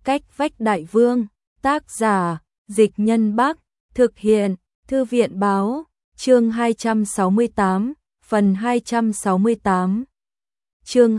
Cách vách đại vương, tác giả, Dịch Nhân Bắc, thực hiện, Thư viện báo, chương 268, phần 268. Chương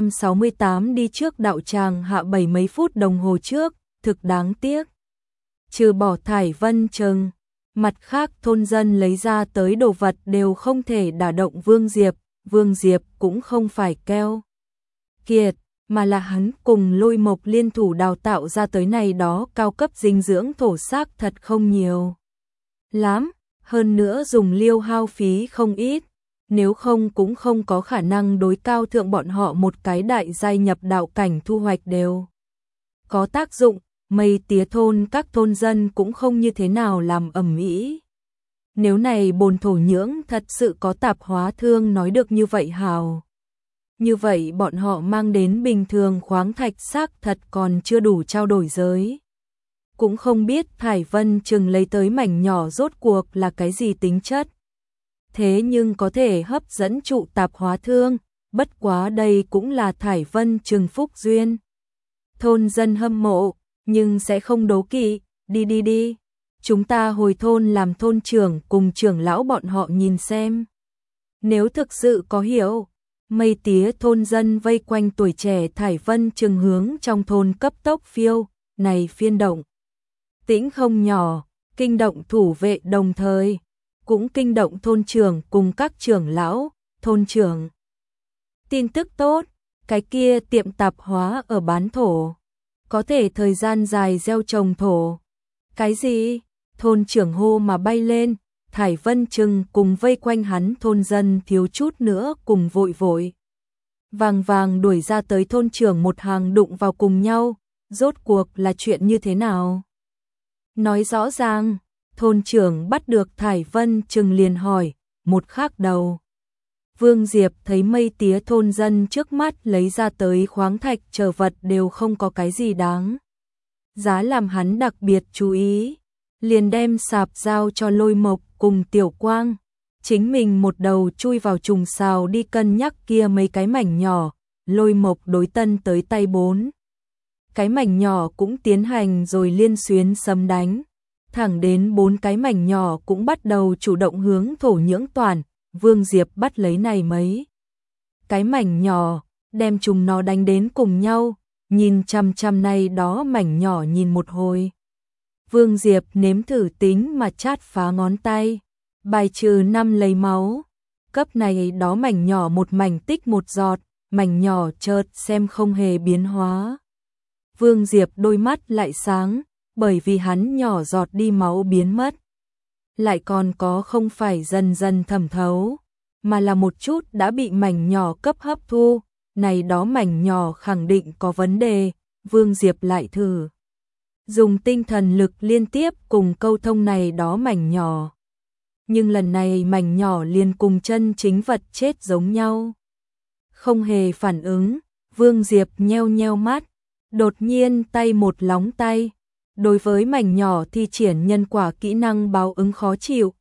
268 đi trước đạo tràng hạ 7 mấy phút đồng hồ trước, thực đáng tiếc. Trừ bỏ Thải Vân Trừng, mặt khác thôn dân lấy ra tới đồ vật đều không thể đả động Vương Diệp cũng không phải keo kiệt, mà là hắn cùng Lôi Mộc liên thủ đào tạo ra tới này đó cao cấp dinh dưỡng thổ xác thật không nhiều lắm, hơn nữa dùng liêu hao phí không ít, nếu không cũng không có khả năng đối cao thượng bọn họ một cái đại giai nhập đạo cảnh thu hoạch đều có tác dụng. Mây Tía thôn các thôn dân cũng không như thế nào làm ầm ĩ. Nếu này bồn thổ nhưỡng thật sự có tạp hóa thương nói được như vậy hào. Như vậy bọn họ mang đến bình thường khoáng thạch xác thật còn chưa đủ trao đổi giới. Cũng không biết Thải Vân Trừng lấy tới mảnh nhỏ rốt cuộc là cái gì tính chất. Thế nhưng có thể hấp dẫn trụ tạp hóa thương, bất quá đây cũng là Thải Vân Trừng phúc duyên. Thôn dân hâm mộ, nhưng sẽ không đố kỵ, đi. Chúng ta hồi thôn làm thôn trưởng cùng trưởng lão bọn họ nhìn xem. Nếu thực sự có hiểu, Mây Tía thôn dân vây quanh tuổi trẻ Thải Vân Trừng hướng trong thôn cấp tốc phiêu, này phiên động. Tĩnh không nhỏ, kinh động thủ vệ đồng thời, cũng kinh động thôn trưởng cùng các trưởng lão, thôn trưởng. Tin tức tốt, cái kia tiệm tạp hóa ở bán thổ. Có thể thời gian dài gieo trồng thổ. Cái gì? Thôn trưởng hô mà bay lên, Thải Vân Trừng cùng vây quanh hắn thôn dân thiếu chút nữa cùng vội. Vàng đuổi ra tới thôn trưởng một hàng đụng vào cùng nhau, rốt cuộc là chuyện như thế nào? Nói rõ ràng, thôn trưởng bắt được Thải Vân Trừng liền hỏi, một khắc đầu. Vương Diệp thấy Mây Tía thôn dân trước mắt lấy ra tới khoáng thạch trở vật đều không có cái gì đáng giá làm hắn đặc biệt chú ý, liền đem sạp giao cho Lôi Mộc cùng Tiểu Quang, chính mình một đầu chui vào trùng xào đi cân nhắc kia mấy cái mảnh nhỏ, Lôi Mộc đối tân tới tay 4. Cái mảnh nhỏ cũng tiến hành rồi liên xuyến sấm đánh, thẳng đến 4 cái mảnh nhỏ cũng bắt đầu chủ động hướng thổ nhưỡng toàn. Vương Diệp bắt lấy này mấy cái mảnh nhỏ, đem chúng nó đánh đến cùng nhau, nhìn chằm này đó mảnh nhỏ nhìn một hồi. Vương Diệp nếm thử tính mà chát phá ngón tay, bài trừ 5 lấy máu, cấp này đó mảnh nhỏ một mảnh tích một giọt, mảnh nhỏ chợt xem không hề biến hóa. Vương Diệp đôi mắt lại sáng, bởi vì hắn nhỏ giọt đi máu biến mất. Lại còn có không phải dần dần thẩm thấu, mà là một chút đã bị mảnh nhỏ cấp hấp thu, này đó mảnh nhỏ khẳng định có vấn đề, Vương Diệp lại thử. Dùng tinh thần lực liên tiếp cùng câu thông này đó mảnh nhỏ. Nhưng lần này mảnh nhỏ liền cùng chân chính vật chết giống nhau. Không hề phản ứng, Vương Diệp nheo mắt, đột nhiên tay một lóng tay. Đối với mảnh nhỏ thi triển nhân quả kỹ năng báo ứng khó chịu,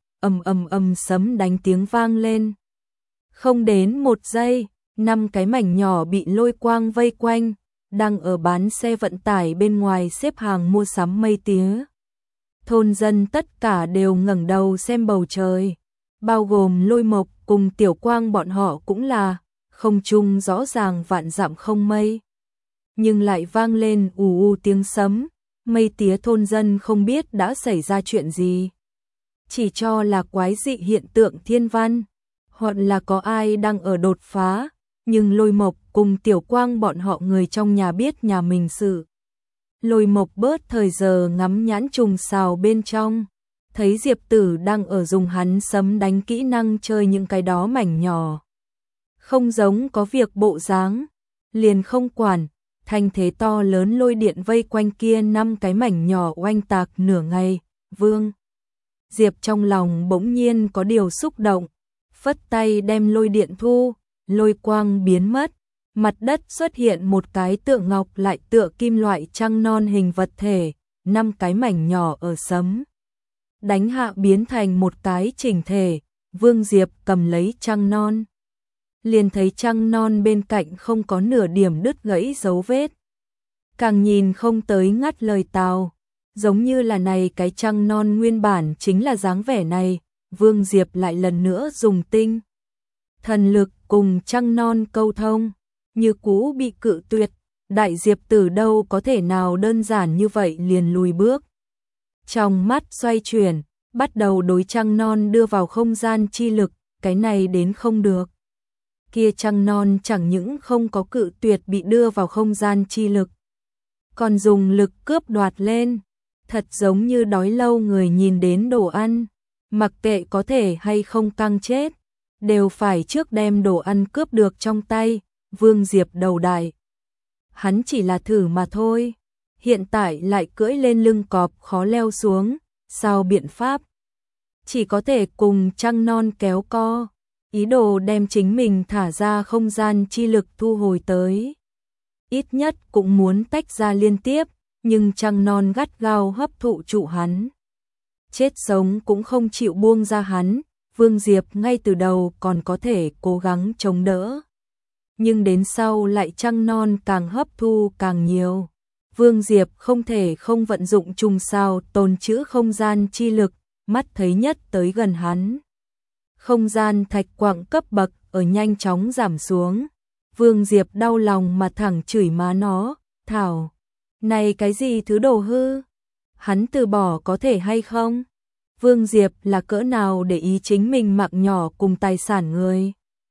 ầm sấm đánh tiếng vang lên. Không đến 1 giây, 5 cái mảnh nhỏ bị Lôi Quang vây quanh, đang ở bán xe vận tải bên ngoài xếp hàng mua sắm Mây Tía. Thôn dân tất cả đều ngẩng đầu xem bầu trời, bao gồm Lôi Mộc cùng Tiểu Quang bọn họ cũng là, không trung rõ ràng vạn dặm không mây. Nhưng lại vang lên ù tiếng sấm. Mây Tía thôn dân không biết đã xảy ra chuyện gì, chỉ cho là quái dị hiện tượng thiên văn, hoặc là có ai đang ở đột phá, nhưng Lôi Mộc cùng Tiểu Quang bọn họ người trong nhà biết nhà mình sự. Lôi Mộc bớt thời giờ ngắm nhãn trùng xào bên trong, thấy Diệp Tử đang ở dùng hắn sấm đánh kỹ năng chơi những cái đó mảnh nhỏ. Không giống có việc bộ dáng, liền không quản. Thanh thế to lớn lôi điện vây quanh kia 5 cái mảnh nhỏ oanh tạc nửa ngày, Vương Diệp trong lòng bỗng nhiên có điều xúc động, phất tay đem lôi điện thu, lôi quang biến mất, mặt đất xuất hiện một cái tựa ngọc lại tựa kim loại trăng non hình vật thể, 5 cái mảnh nhỏ ở sấm đánh hạ biến thành một cái chỉnh thể, Vương Diệp cầm lấy trăng non. Liền thấy trăng non bên cạnh không có nửa điểm đứt gãy dấu vết. càng nhìn không tới ngắt lời Tào, giống như là này cái trăng non nguyên bản chính là dáng vẻ này, Vương Diệp lại lần nữa dùng tinh thần lực cùng trăng non câu thông, như cũ bị cự tuyệt, Đại Diệp Tử đâu có thể nào đơn giản như vậy liền lùi bước. Trong mắt xoay chuyển, bắt đầu đối trăng non đưa vào không gian chi lực, cái này đến không được. Kia trăng non chẳng những không có cự tuyệt bị đưa vào không gian chi lực, còn dùng lực cướp đoạt lên, thật giống như đói lâu người nhìn đến đồ ăn, mặc kệ có thể hay không căng chết, đều phải trước đem đồ ăn cướp được trong tay. Vương Diệp đầu đại, hắn chỉ là thử mà thôi, hiện tại lại cưỡi lên lưng cọp khó leo xuống, sao biện pháp? Chỉ có thể cùng trăng non kéo co, ý đồ đem chính mình thả ra không gian chi lực thu hồi tới. Ít nhất cũng muốn tách ra liên tiếp, nhưng trăng non gắt gao hấp thụ trụ hắn. Chết sống cũng không chịu buông ra hắn, Vương Diệp ngay từ đầu còn có thể cố gắng chống đỡ. Nhưng đến sau lại trăng non càng hấp thu càng nhiều. Vương Diệp không thể không vận dụng trùng sao tồn trữ không gian chi lực, mắt thấy nhất tới gần hắn. Không gian thạch quặng cấp bậc ở nhanh chóng giảm xuống. Vương Diệp đau lòng mà thẳng chửi má nó, thảo, này cái gì thứ đồ hư? Hắn từ bỏ có thể hay không? Vương Diệp là cỡ nào để ý chính mình mạng nhỏ cùng tài sản người?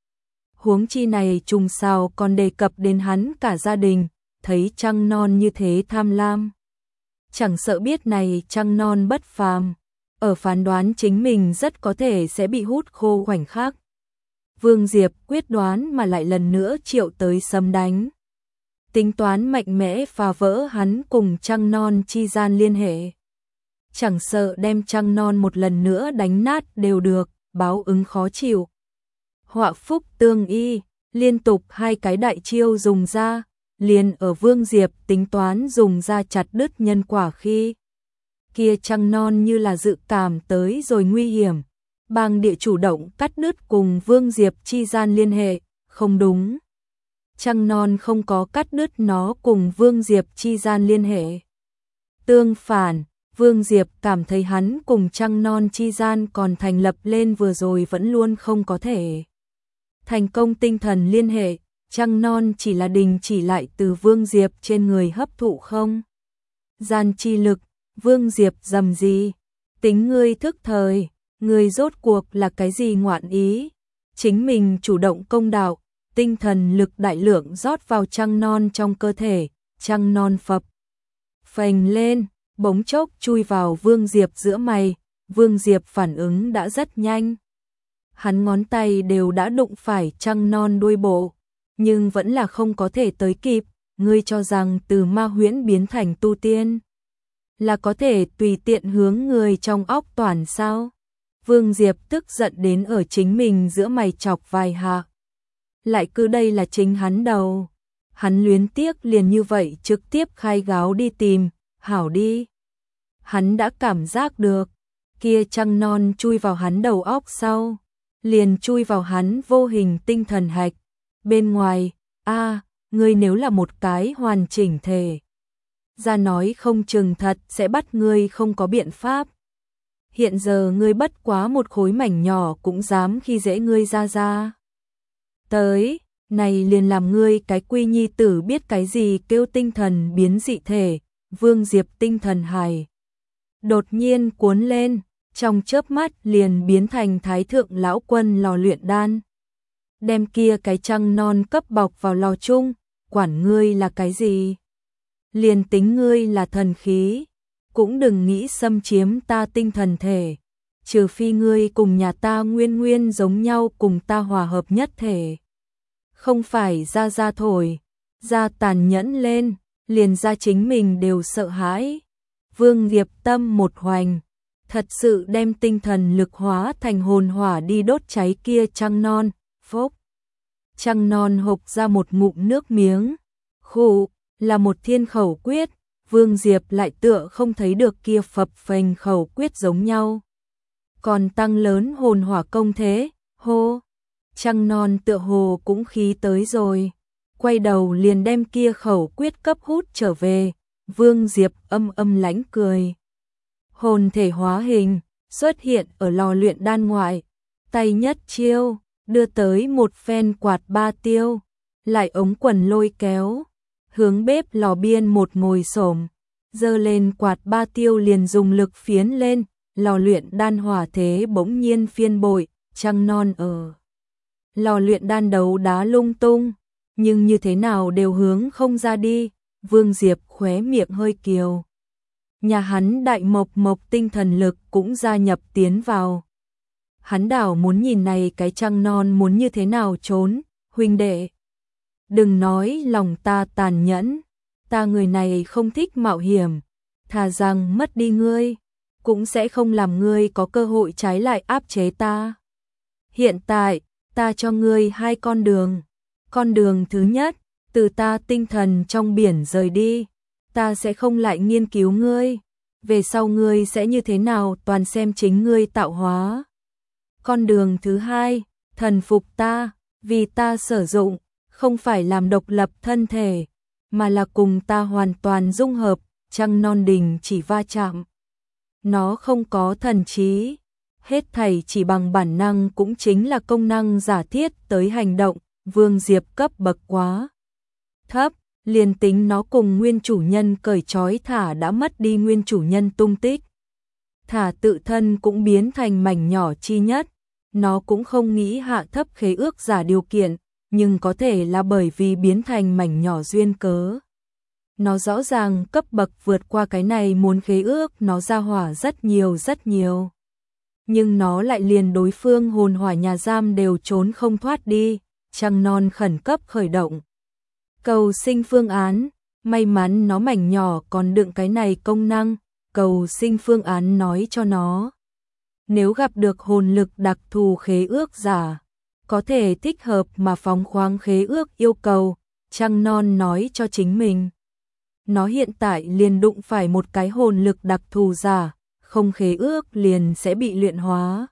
Huống chi này trùng sao còn đề cập đến hắn cả gia đình, thấy trăng non như thế tham lam. Chẳng sợ biết này trăng non bất phàm, ở phán đoán chính mình rất có thể sẽ bị hút khô khoảnh khắc. Vương Diệp quyết đoán mà lại lần nữa triệu tới sấm đánh. Tính toán mạnh mẽ phá vỡ hắn cùng trăng non chi gian liên hệ. Chẳng sợ đem trăng non một lần nữa đánh nát đều được, báo ứng khó chịu. Họa phúc tương y, liên tục hai cái đại chiêu dùng ra, liền ở Vương Diệp tính toán dùng ra chặt đứt nhân quả khi. Kia trăng non như là dự cảm tới rồi nguy hiểm, bang địa chủ động cắt đứt cùng Vương Diệp chi gian liên hệ, không đúng. Trăng non không có cắt đứt nó cùng Vương Diệp chi gian liên hệ. Tương phản, Vương Diệp cảm thấy hắn cùng trăng non chi gian còn thành lập lên vừa rồi vẫn luôn không có thể thành công tinh thần liên hệ, trăng non chỉ là đình chỉ lại từ Vương Diệp trên người hấp thụ không gian chi lực. Vương Diệp rầm gì, tính ngươi thức thời, ngươi rốt cuộc là cái gì ngoạn ý? Chính mình chủ động công đạo, tinh thần lực đại lượng rót vào trăng non trong cơ thể, trăng non phập phềnh lên, bỗng chốc chui vào Vương Diệp giữa mày. Vương Diệp phản ứng đã rất nhanh, hắn ngón tay đều đã đụng phải trăng non đuôi bộ, nhưng vẫn là không có thể tới kịp. Ngươi cho rằng từ ma huyễn biến thành tu tiên là có thể tùy tiện hướng người trong óc toàn sao? Vương Diệp tức giận đến ở chính mình giữa mày chọc vài hạ. Lại cứ đây là chính hắn đầu. Hắn luyến tiếc liền như vậy trực tiếp khai gáo đi tìm, hảo đi. Hắn đã cảm giác được, kia trăng non chui vào hắn đầu óc sau, liền chui vào hắn vô hình tinh thần hạch. Bên ngoài, ngươi nếu là một cái hoàn chỉnh thể, ra nói không chừng thật sẽ bắt ngươi không có biện pháp. Hiện giờ ngươi bất quá một khối mảnh nhỏ cũng dám khi dễ ngươi ra. Tới, này liền làm ngươi cái quy nhi tử biết cái gì kêu tinh thần biến dị thể. Vương Diệp tinh thần hài đột nhiên cuốn lên, trong chớp mắt liền biến thành thái thượng lão quân lò luyện đan. Đem kia cái trăng non cấp bọc vào lò chung, quản ngươi là cái gì? Liền tính ngươi là thần khí, cũng đừng nghĩ xâm chiếm ta tinh thần thể, trừ phi ngươi cùng nhà ta nguyên nguyên giống nhau cùng ta hòa hợp nhất thể. Không phải ra thổi, ra tàn nhẫn lên, liền ra chính mình đều sợ hãi. Vương Diệp tâm một hoành, thật sự đem tinh thần lực hóa thành hồn hỏa đi đốt cháy kia trăng non. Phốc, trăng non hộc ra một ngụm nước miếng, khụ, là một thiên khẩu quyết. Vương Diệp lại tựa không thấy được kia phập phềnh khẩu quyết giống nhau, còn tăng lớn hồn hỏa công thế. Hô, trăng non tựa hồ cũng khí tới rồi, quay đầu liền đem kia khẩu quyết cấp hút trở về. Vương Diệp âm lãnh cười. Hồn thể hóa hình, xuất hiện ở lò luyện đan ngoại, tay nhất chiêu, đưa tới một phen quạt ba tiêu, lại ống quần lôi kéo, hướng bếp lò biên một ngồi xổm, giơ lên quạt ba tiêu liền dùng lực phiến lên, lò luyện đan hỏa thế bỗng nhiên phiên bội, trăng non ở lò luyện đan đấu đá lung tung, nhưng như thế nào đều hướng không ra đi. Vương Diệp khóe miệng hơi kiều. Nhà hắn đại mộc tinh thần lực cũng gia nhập tiến vào. Hắn đảo muốn nhìn này cái trăng non muốn như thế nào trốn, huynh đệ. Đừng nói lòng ta tàn nhẫn, ta người này không thích mạo hiểm, thà rằng mất đi ngươi, cũng sẽ không làm ngươi có cơ hội trái lại áp chế ta. Hiện tại, ta cho ngươi hai con đường. Con đường thứ nhất, từ ta tinh thần trong biển rời đi, ta sẽ không lại nghiên cứu ngươi, về sau ngươi sẽ như thế nào toàn xem chính ngươi tạo hóa. Con đường thứ hai, thần phục ta, vì ta sử dụng, không phải làm độc lập thân thể, mà là cùng ta hoàn toàn dung hợp, trăng non đình chỉ va chạm. Nó không có thần trí, hết thảy chỉ bằng bản năng cũng chính là công năng giả thiết tới hành động. Vương Diệp cấp bậc quá thấp, liền tính nó cùng nguyên chủ nhân cởi trói thả đã mất đi nguyên chủ nhân tung tích. Thả tự thân cũng biến thành mảnh nhỏ chi nhất, nó cũng không nghĩ hạ thấp khế ước giả điều kiện, nhưng có thể là bởi vì biến thành mảnh nhỏ duyên cớ. Nó rõ ràng cấp bậc vượt qua cái này muốn khế ước nó ra hỏa rất nhiều. Nhưng nó lại liền đối phương hồn hỏa nhà giam đều trốn không thoát đi. Trăng non khẩn cấp khởi động. Cầu sinh phương án, may mắn nó mảnh nhỏ còn đựng cái này công năng, cầu sinh phương án nói cho nó. Nếu gặp được hồn lực đặc thù khế ước giả, có thể thích hợp mà phóng khoáng khế ước yêu cầu, trăng non nói cho chính mình. Nó hiện tại liền đụng phải một cái hồn lực đặc thù giả, không khế ước liền sẽ bị luyện hóa.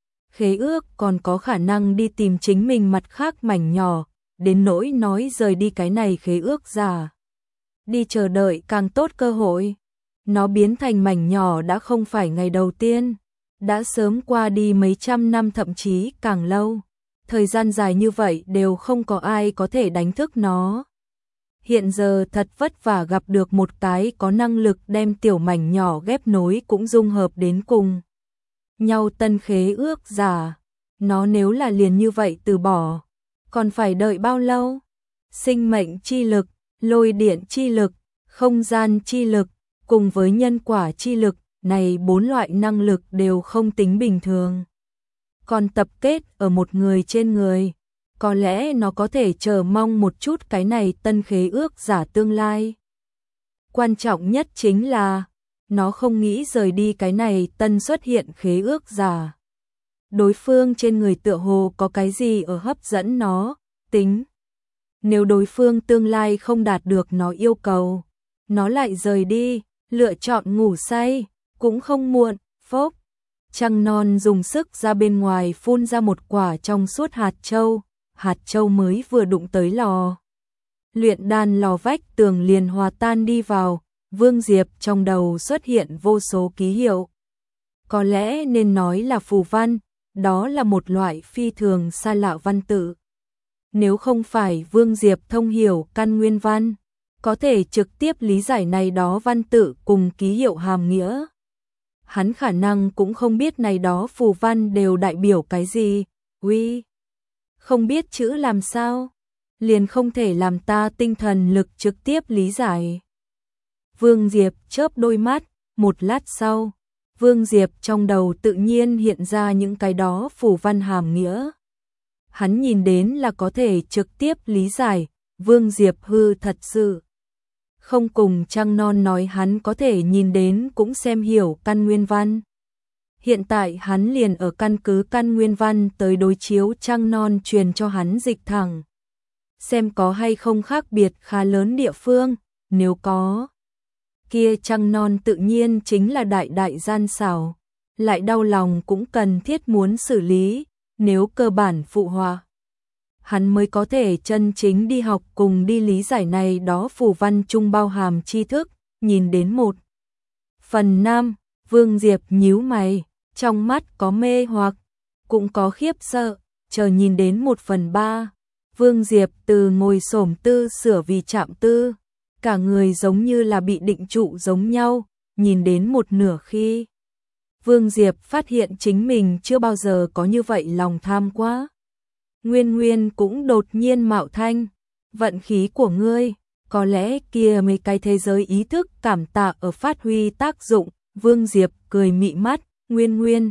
Khế ước còn có khả năng đi tìm chính mình mặt khác mảnh nhỏ, đến nỗi nói rời đi cái này khế ước giả. Đi chờ đợi càng tốt cơ hội. Nó biến thành mảnh nhỏ đã không phải ngày đầu tiên, đã sớm qua đi mấy trăm năm thậm chí càng lâu. Thời gian dài như vậy đều không có ai có thể đánh thức nó. Hiện giờ thật vất vả gặp được một cái có năng lực đem tiểu mảnh nhỏ ghép nối cũng dung hợp đến cùng nhau tân khế ước giả. Nó nếu là liền như vậy từ bỏ, còn phải đợi bao lâu? Sinh mệnh chi lực, lôi điện chi lực, không gian chi lực, cùng với nhân quả chi lực, này 4 loại năng lực đều không tính bình thường. Còn tập kết ở một người trên người, có lẽ nó có thể chờ mong một chút cái này tân khế ước giả tương lai. Quan trọng nhất chính là nó không nghĩ rời đi cái này tân xuất hiện khế ước giả. Đối phương trên người tựa hồ có cái gì ở hấp dẫn nó, tính. Nếu đối phương tương lai không đạt được nó yêu cầu, nó lại rời đi, lựa chọn ngủ say, cũng không muộn. Phốc. Trăng non dùng sức ra bên ngoài phun ra một quả trong suốt hạt châu mới vừa đụng tới lò luyện đan lò vách tường liền hòa tan đi vào. Vương Diệp trong đầu xuất hiện vô số ký hiệu. Có lẽ nên nói là phù văn, đó là một loại phi thường xa lạ văn tự. Nếu không phải Vương Diệp thông hiểu căn nguyên văn, có thể trực tiếp lý giải này đó văn tự cùng ký hiệu hàm nghĩa. Hắn khả năng cũng không biết này đó phù văn đều đại biểu cái gì. Uy, không biết chữ làm sao, liền không thể làm ta tinh thần lực trực tiếp lý giải. Vương Diệp chớp đôi mắt, một lát sau, Vương Diệp trong đầu tự nhiên hiện ra những cái đó phù văn hàm nghĩa. Hắn nhìn đến là có thể trực tiếp lý giải, Vương Diệp hư thật sự. Không cùng trăng non nói hắn có thể nhìn đến cũng xem hiểu căn nguyên văn. Hiện tại hắn liền ở căn cứ căn nguyên văn tới đối chiếu trăng non truyền cho hắn dịch thẳng. Xem có hay không khác biệt khá lớn địa phương, nếu có. Kia trăng non tự nhiên chính là đại gian xảo, lại đau lòng cũng cần thiết muốn xử lý, nếu cơ bản phụ hòa. hắn mới có thể chân chính đi học cùng đi lý giải này đó phù văn chung bao hàm tri thức. Nhìn đến 1/5, Vương Diệp nhíu mày, trong mắt có mê hoặc, cũng có khiếp sợ, chờ nhìn đến 1/3. Vương Diệp từ ngồi xổm tư sửa vì chạm tư, cả người giống như là bị định trụ giống nhau, nhìn đến một nửa khi. Vương Diệp phát hiện chính mình chưa bao giờ có như vậy lòng tham quá. Nguyên Nguyên cũng đột nhiên mạo thanh, vận khí của ngươi, có lẽ kia mấy cái thế giới ý thức cảm tạ ở phát huy tác dụng. Vương Diệp cười mị mắt, Nguyên Nguyên.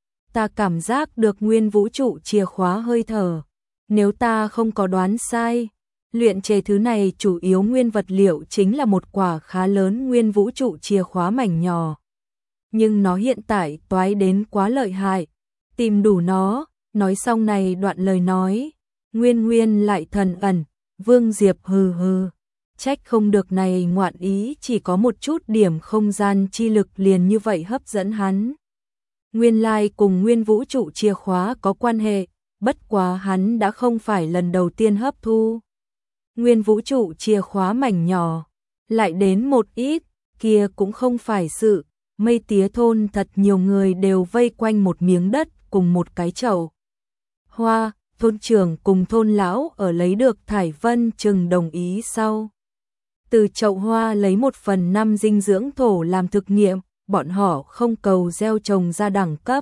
Ta cảm giác được nguyên vũ trụ chìa khóa hơi thở. Nếu ta không có đoán sai, luyện chế thứ này chủ yếu nguyên vật liệu chính là một quả khá lớn nguyên vũ trụ chìa khóa mảnh nhỏ. Nhưng nó hiện tại toái đến quá lợi hại, tìm đủ nó. Nói xong này đoạn lời nói, Nguyên Nguyên lại thần ẩn, Vương Diệp hừ hừ, trách không được này ngoạn ý chỉ có một chút điểm không gian chi lực liền như vậy hấp dẫn hắn. Nguyên lai cùng nguyên vũ trụ chìa khóa có quan hệ, bất quá hắn đã không phải lần đầu tiên hấp thu. Nguyên vũ trụ chìa khóa mảnh nhỏ, lại đến một ít, kia cũng không phải sự, Mây Tía thôn thật nhiều người đều vây quanh một miếng đất cùng một cái chậu hoa, thôn trưởng cùng thôn lão ở lấy được thải vân chừng đồng ý sau. Từ chậu hoa lấy 1/5 dinh dưỡng thổ làm thực nghiệm, bọn họ không cầu gieo trồng ra đẳng cấp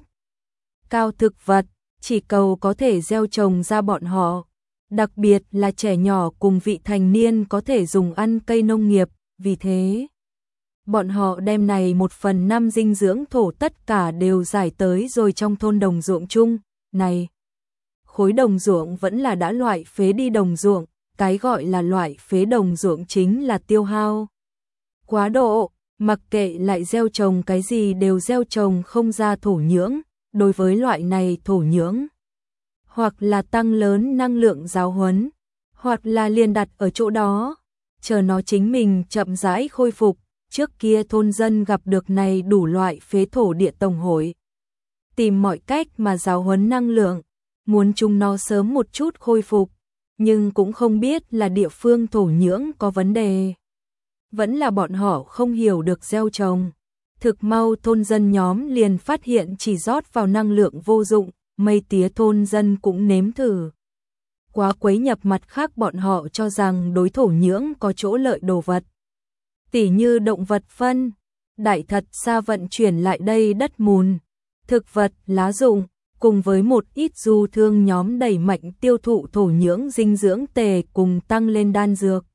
cao thực vật, chỉ cầu có thể gieo trồng ra bọn họ. Đặc biệt là trẻ nhỏ cùng vị thành niên có thể dùng ăn cây nông nghiệp, vì thế bọn họ đem này 1/5 dinh dưỡng thổ tất cả đều giải tới rồi trong thôn đồng ruộng chung. Này, khối đồng ruộng vẫn là đã loại phế đi đồng ruộng, cái gọi là loại phế đồng ruộng chính là tiêu hao quá độ, mặc kệ lại gieo trồng cái gì đều gieo trồng không ra thổ nhưỡng, đối với loại này thổ nhưỡng, hoặc là tăng lớn năng lượng giáo huấn, hoặc là liền đặt ở chỗ đó, chờ nó chính mình chậm rãi khôi phục. Trước kia thôn dân gặp được này đủ loại phế thổ địa tổng hội, tìm mọi cách mà giáo huấn năng lượng, muốn chúng nó sớm một chút khôi phục, nhưng cũng không biết là địa phương thổ nhưỡng có vấn đề, vẫn là bọn họ không hiểu được gieo trồng. Thực mau thôn dân nhóm liền phát hiện chỉ rót vào năng lượng vô dụng, Mây Tía thôn dân cũng nếm thử. Quá quấy nhập mặt khác bọn họ cho rằng đối thổ nhưỡng có chỗ lợi đồ vật. Tỉ như động vật phân, đại thật xa vận chuyển lại đây đất mùn, thực vật, lá rụng, cùng với một ít du thương nhóm đẩy mạnh tiêu thụ thổ nhưỡng dinh dưỡng tề cùng tăng lên đan dược.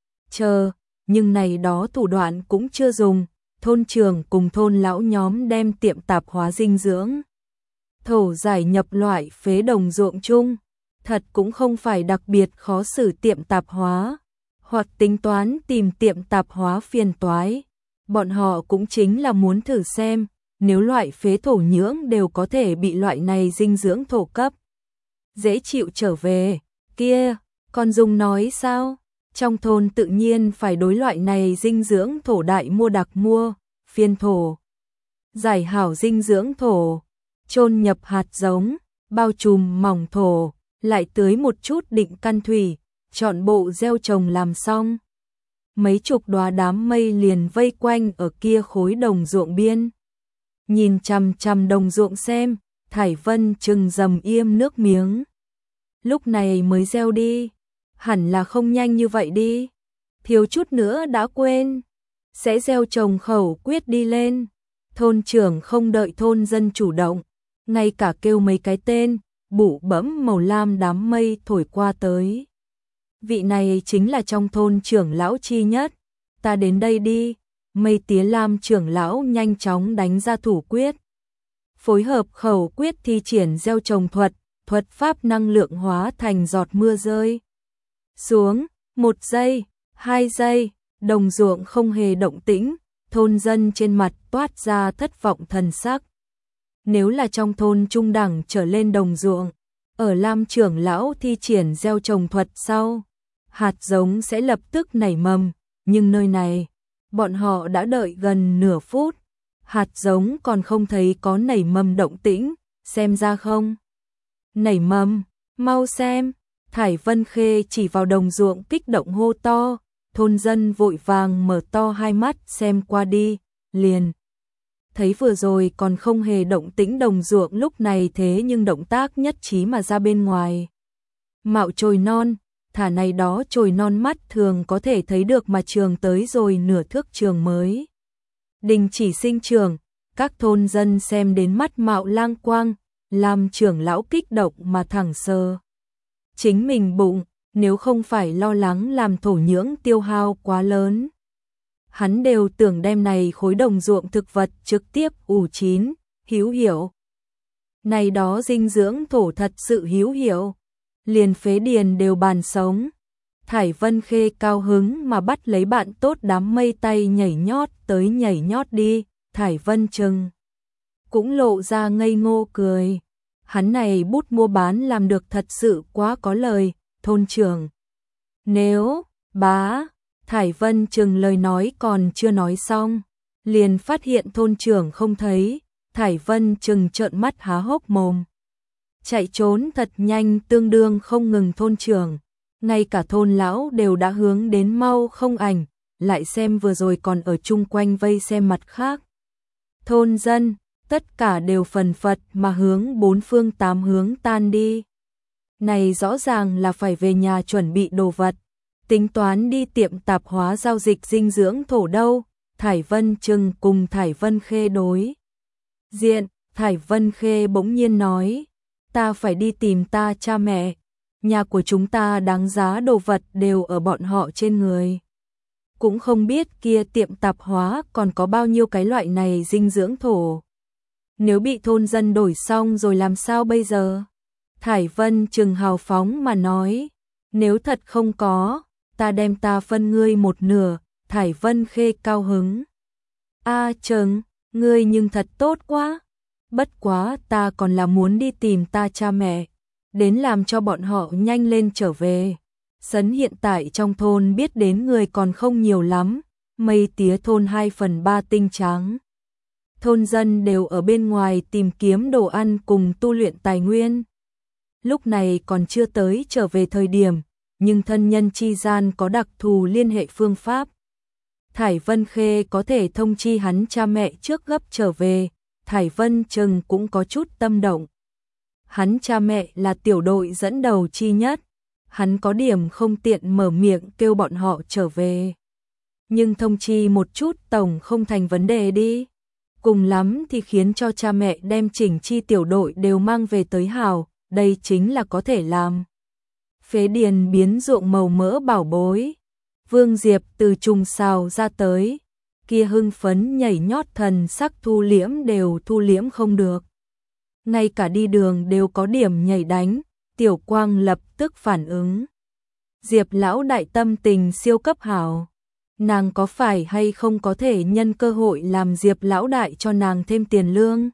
Nhưng này đó thủ đoạn cũng chưa dùng, thôn trưởng cùng thôn lão nhóm đem tiệm tạp hóa dinh dưỡng thổ giải nhập loại phế đồng ruộng chung, thật cũng không phải đặc biệt khó xử tiệm tạp hóa, hoặc tính toán tìm tiệm tạp hóa phiền toái. Bọn họ cũng chính là muốn thử xem, nếu loại phế thổ nhưỡng đều có thể bị loại này dinh dưỡng thổ cấp dễ chịu trở về, kia, còn dùng nói sao? Trong thôn tự nhiên phải đối loại này dinh dưỡng thổ đại mua đặc mua, phiên thổ, giải hảo dinh dưỡng thổ, chôn nhập hạt giống, bao trùm mỏng thổ, lại tưới một chút định căn thủy, chọn bộ gieo trồng làm xong. Mấy chục đóa đám mây liền vây quanh ở kia khối đồng ruộng biên. Nhìn chằm chằm đồng ruộng xem, Thải Vân chừng dầm im nước miếng. Lúc này mới gieo đi, hẳn là không nhanh như vậy đi, thiếu chút nữa đã quên, sẽ gieo trồng khẩu quyết đi lên. Thôn trưởng không đợi thôn dân chủ động, ngay cả kêu mấy cái tên, bụ bẫm màu lam đám mây thổi qua tới. Vị này chính là trong thôn trưởng lão chi nhất, ta đến đây đi. Mây Tía Lam trưởng lão nhanh chóng đánh ra thủ quyết, phối hợp khẩu quyết thi triển gieo trồng thuật, thuật pháp năng lượng hóa thành giọt mưa rơi xuống. 1 giây, 2 giây, đồng ruộng không hề động tĩnh, thôn dân trên mặt toát ra thất vọng thần sắc. Nếu là trong thôn trung đẳng trở lên đồng ruộng, ở Lam trưởng lão thi triển gieo trồng thuật sau, hạt giống sẽ lập tức nảy mầm, nhưng nơi này, bọn họ đã đợi gần nửa phút, hạt giống còn không thấy có nảy mầm động tĩnh, xem ra không nảy mầm, mau xem, Thải Vân Khê chỉ vào đồng ruộng kích động hô to, thôn dân vội vàng mở to hai mắt xem qua đi, liền thấy vừa rồi còn không hề động tĩnh đồng ruộng lúc này thế nhưng động tác nhất trí mà ra bên ngoài. Mạo chồi non, thả này đó chồi non mắt thường có thể thấy được mà trường tới rồi nửa thước trường mới. Đình chỉ sinh trưởng, các thôn dân xem đến mắt mạo lang quang, làm trưởng lão kích động mà thẳng sờ chính mình bụng, nếu không phải lo lắng làm thổ nhưỡng tiêu hao quá lớn. Hắn đều tưởng đem này khối đồng ruộng thực vật trực tiếp ủ chín, hữu hiệu. Này đó dinh dưỡng thổ thật sự hữu hiệu, liền phế điền đều bàn sống. Thải Vân Khê cao hứng mà bắt lấy bạn tốt đám mây tay nhảy nhót tới nhảy nhót đi, Thải Vân Trừng cũng lộ ra ngây ngô cười. Hắn này bút mua bán làm được thật sự quá có lời, thôn trưởng. Nếu, bá, Thải Vân Trừng lời nói còn chưa nói xong, liền phát hiện thôn trưởng không thấy, Thải Vân Trừng trợn mắt há hốc mồm. Chạy trốn thật nhanh tương đương không ngừng thôn trưởng, ngay cả thôn lão đều đã hướng đến mau không ảnh, lại xem vừa rồi còn ở chung quanh vây xem mặt khác. Thôn dân, tất cả đều phần phật mà hướng bốn phương tám hướng tan đi. Này rõ ràng là phải về nhà chuẩn bị đồ vật, tính toán đi tiệm tạp hóa giao dịch dinh dưỡng thổ đâu. Thải Vân Trừng cùng Thải Vân Khê đối diện, Thải Vân Khê bỗng nhiên nói, ta phải đi tìm ta cha mẹ, nhà của chúng ta đáng giá đồ vật đều ở bọn họ trên người. Cũng không biết kia tiệm tạp hóa còn có bao nhiêu cái loại này dinh dưỡng thổ. Nếu bị thôn dân đổi xong rồi làm sao bây giờ? Thải Vân Trừng hào phóng mà nói, nếu thật không có, ta đem ta phân ngươi một nửa. Thải Vân Khê cao hứng. A Trừng, ngươi nhưng thật tốt quá. Bất quá ta còn là muốn đi tìm ta cha mẹ, đến làm cho bọn họ nhanh lên trở về. Sấn hiện tại trong thôn biết đến người còn không nhiều lắm, mây tía thôn 2/3 tinh trắng. Thôn dân đều ở bên ngoài tìm kiếm đồ ăn cùng tu luyện tài nguyên. Lúc này còn chưa tới trở về thời điểm, nhưng thân nhân chi gian có đặc thù liên hệ phương pháp. Thải Vân Khê có thể thông chi hắn cha mẹ trước gấp trở về, Thải Vân Trừng cũng có chút tâm động. Hắn cha mẹ là tiểu đội dẫn đầu chi nhất, hắn có điểm không tiện mở miệng kêu bọn họ trở về. Nhưng thông chi một chút tổng không thành vấn đề đi. Cùng lắm thì khiến cho cha mẹ đem chỉnh chi tiểu đội đều mang về tới hào, đây chính là có thể làm. Phế điền biến ruộng màu mỡ bảo bối. Vương Diệp từ trùng xào ra tới, kia hưng phấn nhảy nhót thần sắc thu liễm đều thu liễm không được. Ngay cả đi đường đều có điểm nhảy đánh, Tiểu Quang lập tức phản ứng. Diệp lão đại tâm tình siêu cấp hảo. Nàng có phải hay không có thể nhân cơ hội làm Diệp lão đại cho nàng thêm tiền lương?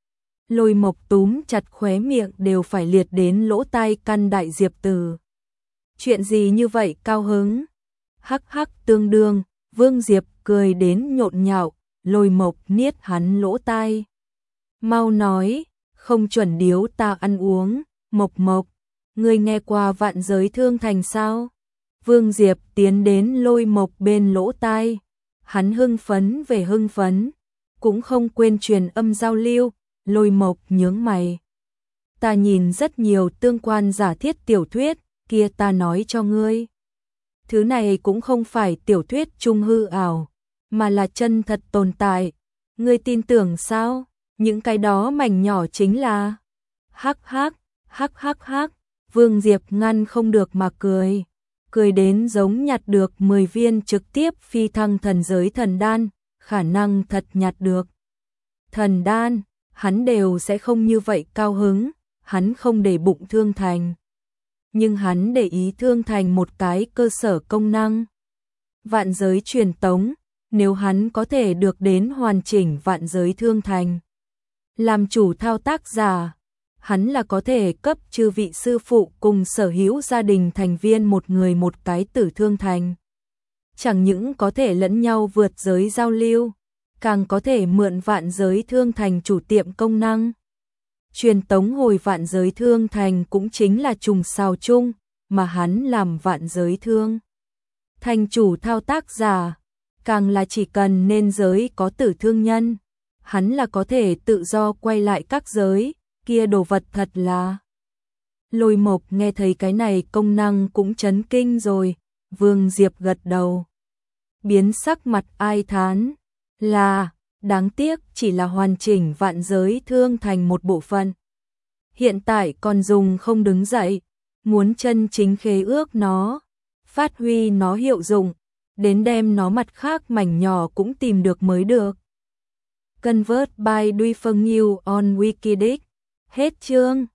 Lôi Mộc túm chặt khóe miệng đều phải liệt đến lỗ tai căn đại Diệp Từ. Chuyện gì như vậy cao hứng? Hắc hắc tương đương, Vương Diệp cười đến nhộn nhạo, Lôi Mộc niết hắn lỗ tai. Mau nói, không chuẩn điếu ta ăn uống, Mộc Mộc, ngươi nghe qua vạn giới thương thành sao? Vương Diệp tiến đến Lôi Mộc bên lỗ tai, hắn hưng phấn về hưng phấn, cũng không quên truyền âm giao lưu. Lôi Mộc nhướng mày. Ta nhìn rất nhiều tương quan giả thiết tiểu thuyết, kia ta nói cho ngươi. Thứ này cũng không phải tiểu thuyết trung hư ảo, mà là chân thật tồn tại. Ngươi tin tưởng sao? Những cái đó mảnh nhỏ chính là... Hắc hắc, hắc hắc hắc, Vương Diệp ngăn không được mà cười. Cười đến giống nhặt được 10 viên trực tiếp phi thăng thần giới thần đan, khả năng thật nhặt được. Thần đan, hắn đều sẽ không như vậy cao hứng, hắn không để bụng Thương Thành. Nhưng hắn để ý Thương Thành một cái cơ sở công năng. Vạn giới truyền tống, nếu hắn có thể được đến hoàn chỉnh vạn giới Thương Thành. Làm chủ thao tác giả, hắn là có thể cấp chư vị sư phụ cùng sở hữu gia đình thành viên một người một cái tử Thương Thành. Chẳng những có thể lẫn nhau vượt giới giao lưu, càng có thể mượn vạn giới Thương Thành chủ tiệm công năng. Truyền tống hồi vạn giới Thương Thành cũng chính là trùng sao chung, mà hắn làm vạn giới thương thành chủ thao tác giả, càng là chỉ cần nên giới có tử thương nhân, hắn là có thể tự do quay lại các giới, kia đồ vật thật là. Lôi Mộc nghe thấy cái này công năng cũng chấn kinh rồi, Vương Diệp gật đầu. Biến sắc mặt ai thán, là, đáng tiếc chỉ là hoàn chỉnh vạn giới thương thành một bộ phận. Hiện tại còn dùng không đứng dậy, muốn chân chính khế ước nó, phát huy nó hiệu dụng, đến đem nó mặt khác mảnh nhỏ cũng tìm được mới được. Convert by Duy Phân New on Wikidic. Hết chương.